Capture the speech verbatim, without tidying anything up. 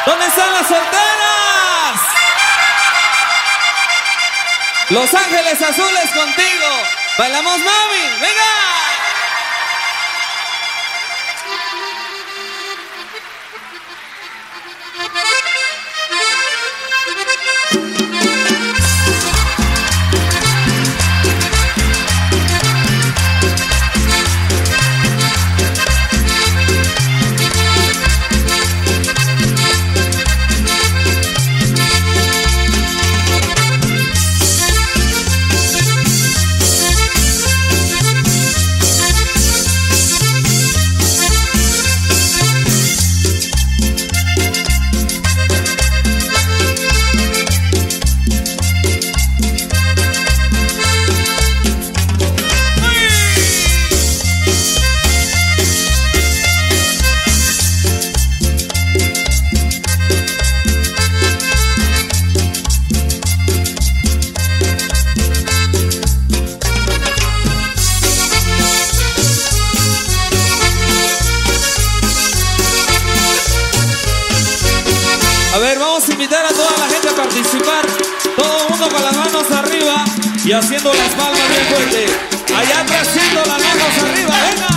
¿Dónde están las solteras? Los Ángeles Azules contigo. Bailamos, mami, venga. A ver, vamos a invitar a toda la gente a participar. Todo el mundo con las manos arriba y haciendo las palmas bien fuerte. Allá atrás, haciendo las manos arriba, venga.